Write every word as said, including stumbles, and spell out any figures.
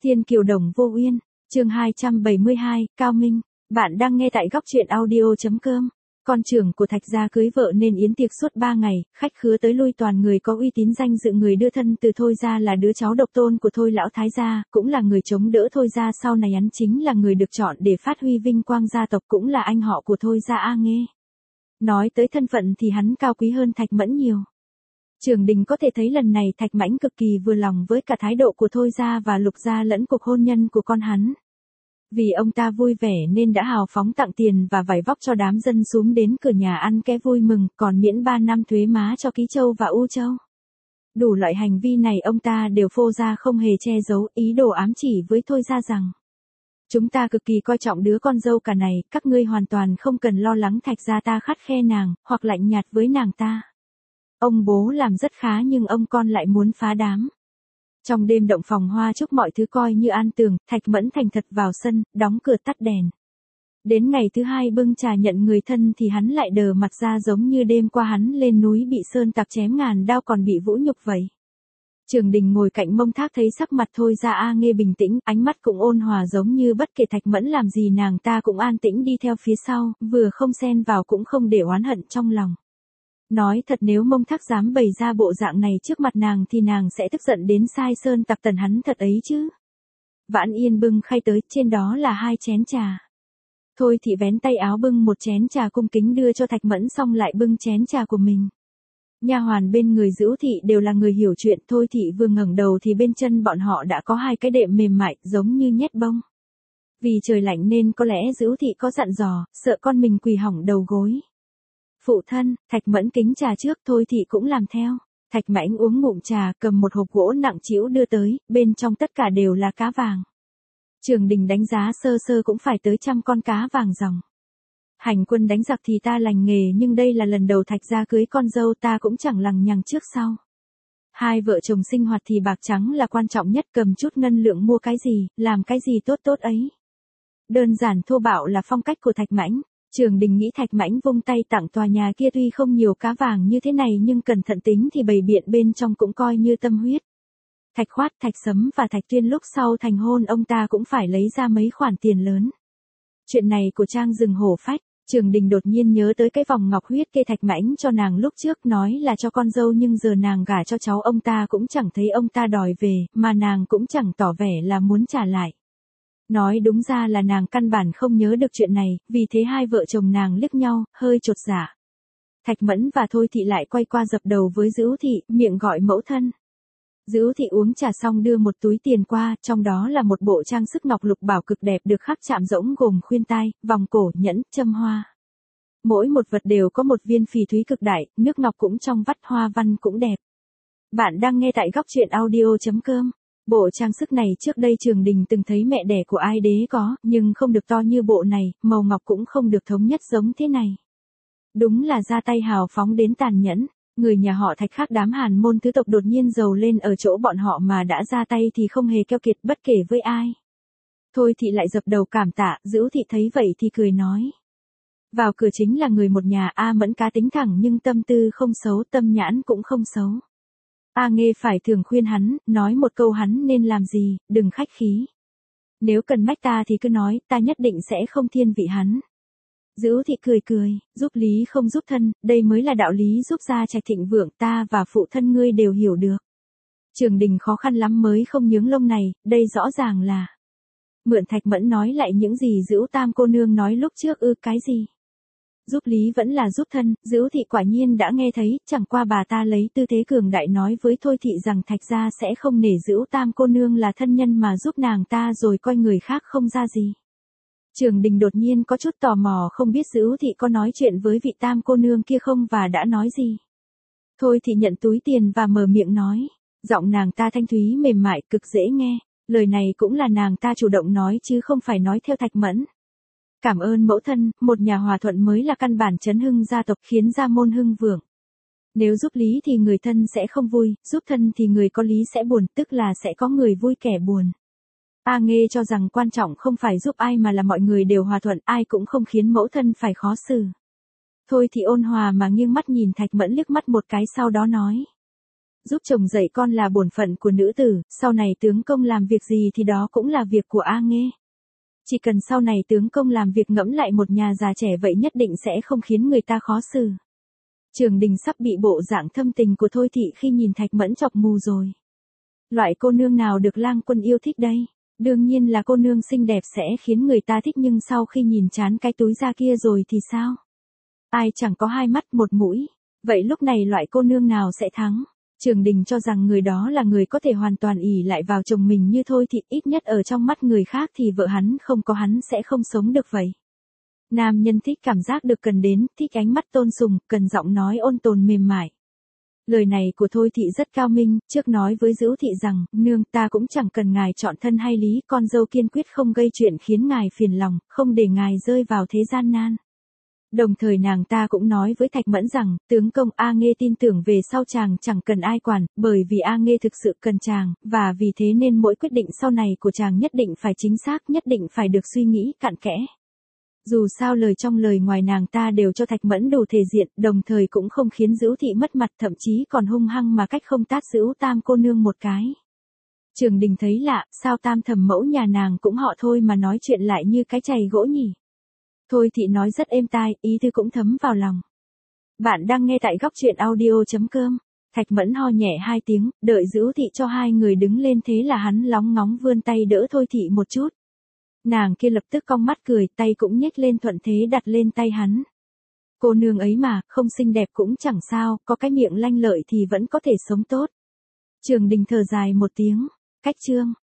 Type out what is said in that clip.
Thiên kiều đồng vô uyên, chương hai trăm bảy mươi hai, Cao Minh, bạn đang nghe tại góc truyện audio.com. Con trưởng của Thạch gia cưới vợ nên yến tiệc suốt ba ngày, khách khứa tới lui toàn người có uy tín danh dự, người đưa thân từ Thôi gia là đứa cháu độc tôn của Thôi lão thái gia, cũng là người chống đỡ Thôi gia sau này, hắn chính là người được chọn để phát huy vinh quang gia tộc, cũng là anh họ của Thôi gia A Nghê. Nói tới thân phận thì hắn cao quý hơn Thạch Mẫn nhiều. Trường Đình có thể thấy lần này Thạch Mãnh cực kỳ vừa lòng với cả thái độ của Thôi gia và Lục gia lẫn cuộc hôn nhân của con hắn. Vì ông ta vui vẻ nên đã hào phóng tặng tiền và vải vóc cho đám dân xúm đến cửa nhà ăn ké vui mừng, còn miễn ba năm thuế má cho Ký Châu và U Châu. Đủ loại hành vi này ông ta đều phô ra không hề che giấu, ý đồ ám chỉ với Thôi gia rằng: chúng ta cực kỳ coi trọng đứa con dâu cả này, các ngươi hoàn toàn không cần lo lắng Thạch gia ta khắt khe nàng, hoặc lạnh nhạt với nàng ta. Ông bố làm rất khá nhưng ông con lại muốn phá đám. Trong đêm động phòng hoa chúc mọi thứ coi như an tường, Thạch Mẫn thành thật vào sân, đóng cửa tắt đèn. Đến ngày thứ hai bưng trà nhận người thân thì hắn lại đờ mặt ra, giống như đêm qua hắn lên núi bị sơn tặc chém ngàn đao còn bị vũ nhục vậy. Trường Đình ngồi cạnh mông thác thấy sắc mặt Thôi gia A Nghê bình tĩnh, ánh mắt cũng ôn hòa, giống như bất kể Thạch Mẫn làm gì nàng ta cũng an tĩnh đi theo phía sau, vừa không xen vào cũng không để oán hận trong lòng. Nói thật, nếu mông thác dám bày ra bộ dạng này trước mặt nàng thì nàng sẽ tức giận đến sai sơn tặc tần hắn thật ấy chứ. Vãn Yên bưng khay tới, trên đó là hai chén trà. Thôi thị vén tay áo bưng một chén trà cung kính đưa cho Thạch Mẫn, xong lại bưng chén trà của mình. Nha hoàn bên người Dữu thị đều là người hiểu chuyện, Thôi thị vừa ngẩng đầu thì bên chân bọn họ đã có hai cái đệm mềm mại giống như nhét bông. Vì trời lạnh nên có lẽ Dữu thị có dặn dò, sợ con mình quỳ hỏng đầu gối. Phụ thân, Thạch Mẫn kính trà trước, Thôi thị cũng làm theo. Thạch Mãnh uống ngụm trà, cầm một hộp gỗ nặng trĩu đưa tới, bên trong tất cả đều là cá vàng. Trường Đình đánh giá sơ sơ cũng phải tới trăm con cá vàng ròng. Hành quân đánh giặc thì ta lành nghề, nhưng đây là lần đầu Thạch gia cưới con dâu, ta cũng chẳng lằng nhằng trước sau. Hai vợ chồng sinh hoạt thì bạc trắng là quan trọng nhất, cầm chút ngân lượng mua cái gì, làm cái gì tốt tốt ấy. Đơn giản thô bạo là phong cách của Thạch Mãnh. Trường Đình nghĩ Thạch Mãnh vung tay tặng tòa nhà kia tuy không nhiều cá vàng như thế này nhưng cẩn thận tính thì bày biện bên trong cũng coi như tâm huyết. Thạch Khoát, Thạch Sấm và Thạch Tuyên lúc sau thành hôn ông ta cũng phải lấy ra mấy khoản tiền lớn. Chuyện này của Trang rừng hổ phách, Trường Đình đột nhiên nhớ tới cái vòng ngọc huyết kê Thạch Mãnh cho nàng lúc trước, nói là cho con dâu nhưng giờ nàng gả cho cháu ông ta cũng chẳng thấy ông ta đòi về, mà nàng cũng chẳng tỏ vẻ là muốn trả lại. Nói đúng ra là nàng căn bản không nhớ được chuyện này, vì thế hai vợ chồng nàng liếc nhau, hơi chột dạ. Thạch Mẫn và Thôi thị lại quay qua dập đầu với Dữu thị, miệng gọi mẫu thân. Dữu thị uống trà xong đưa một túi tiền qua, trong đó là một bộ trang sức ngọc lục bảo cực đẹp được khắc chạm rỗng, gồm khuyên tai, vòng cổ, nhẫn, châm hoa. Mỗi một vật đều có một viên phỉ thúy cực đại, nước ngọc cũng trong vắt, hoa văn cũng đẹp. Bạn đang nghe tại góc truyện audio.com. Bộ trang sức này trước đây Trường Đình từng thấy mẹ đẻ của ai đế có, nhưng không được to như bộ này, màu ngọc cũng không được thống nhất giống thế này. Đúng là ra tay hào phóng đến tàn nhẫn. Người nhà họ Thạch khác đám Hàn môn tứ tộc đột nhiên giàu lên ở chỗ bọn họ mà đã ra tay thì không hề keo kiệt bất kể với ai. Thôi thị lại dập đầu cảm tạ, Dữu thị thấy vậy thì cười nói. Vào cửa chính là người một nhà. A Mẫn cá tính thẳng nhưng tâm tư không xấu, tâm nhãn cũng không xấu. A Nghê phải thường khuyên hắn, nói một câu hắn nên làm gì, đừng khách khí. Nếu cần mách ta thì cứ nói, ta nhất định sẽ không thiên vị hắn. Dữu thị cười cười, giúp lý không giúp thân, đây mới là đạo lý giúp gia trạch thịnh vượng, ta và phụ thân ngươi đều hiểu được. Trường Đình khó khăn lắm mới không nhướng lông này, đây rõ ràng là mượn Thạch Mẫn nói lại những gì Dữu tam cô nương nói lúc trước ư? Cái gì? Giúp lý vẫn là giúp thân, Dữu thị quả nhiên đã nghe thấy, chẳng qua bà ta lấy tư thế cường đại nói với Thôi thị rằng Thạch gia sẽ không nể Dữu tam cô nương là thân nhân mà giúp nàng ta rồi coi người khác không ra gì. Trường Đình đột nhiên có chút tò mò, không biết Dữu thị có nói chuyện với vị tam cô nương kia không và đã nói gì. Thôi thị nhận túi tiền và mở miệng nói, giọng nàng ta thanh thúy mềm mại cực dễ nghe, lời này cũng là nàng ta chủ động nói chứ không phải nói theo Thạch Mẫn. Cảm ơn mẫu thân, một nhà hòa thuận mới là căn bản chấn hưng gia tộc, khiến gia môn hưng vượng. Nếu giúp lý thì người thân sẽ không vui, giúp thân thì người có lý sẽ buồn, tức là sẽ có người vui kẻ buồn. A Nghê cho rằng quan trọng không phải giúp ai mà là mọi người đều hòa thuận, ai cũng không khiến mẫu thân phải khó xử. Thôi thì ôn hòa mà nghiêng mắt nhìn Thạch Mẫn liếc mắt một cái, sau đó nói. Giúp chồng dạy con là bổn phận của nữ tử, sau này tướng công làm việc gì thì đó cũng là việc của A Nghê. Chỉ cần sau này tướng công làm việc ngẫm lại một nhà già trẻ vậy nhất định sẽ không khiến người ta khó xử. Trường Đình sắp bị bộ dạng thâm tình của Thôi Thị khi nhìn Thạch Mẫn chọc mù rồi. Loại cô nương nào được lang quân yêu thích đây? Đương nhiên là cô nương xinh đẹp sẽ khiến người ta thích, nhưng sau khi nhìn chán cái túi da kia rồi thì sao? Ai chẳng có hai mắt một mũi. Vậy lúc này loại cô nương nào sẽ thắng? Trường Đình cho rằng người đó là người có thể hoàn toàn ỷ lại vào chồng mình như Thôi Thị, ít nhất ở trong mắt người khác thì vợ hắn không có hắn sẽ không sống được vậy. Nam nhân thích cảm giác được cần đến, thích ánh mắt tôn sùng, cần giọng nói ôn tồn mềm mại. Lời này của Thôi Thị rất cao minh, trước nói với Dữu Thị rằng, nương ta cũng chẳng cần ngài chọn thân hay lý, con dâu kiên quyết không gây chuyện khiến ngài phiền lòng, không để ngài rơi vào thế gian nan. Đồng thời nàng ta cũng nói với Thạch Mẫn rằng, tướng công A Nghê tin tưởng về sau chàng chẳng cần ai quản, bởi vì A Nghê thực sự cần chàng, và vì thế nên mỗi quyết định sau này của chàng nhất định phải chính xác, nhất định phải được suy nghĩ cặn kẽ. Dù sao lời trong lời ngoài nàng ta đều cho Thạch Mẫn đủ thể diện, đồng thời cũng không khiến Dữu Thị mất mặt, thậm chí còn hung hăng mà cách không tát Dữu Tam cô nương một cái. Trường Đình thấy lạ, sao Tam thẩm mẫu nhà nàng cũng họ Thôi mà nói chuyện lại như cái chày gỗ nhỉ? Thôi Thị nói rất êm tai, ý tứ cũng thấm vào lòng. Bạn đang nghe tại góc truyện audio chấm com. Thạch Mẫn ho nhẹ hai tiếng, đợi Dữu Thị cho hai người đứng lên, thế là hắn lóng ngóng vươn tay đỡ Thôi Thị một chút. Nàng kia lập tức cong mắt cười, tay cũng nhếch lên thuận thế đặt lên tay hắn. Cô nương ấy mà, không xinh đẹp cũng chẳng sao, có cái miệng lanh lợi thì vẫn có thể sống tốt. Trường Đình thở dài một tiếng, cách chương.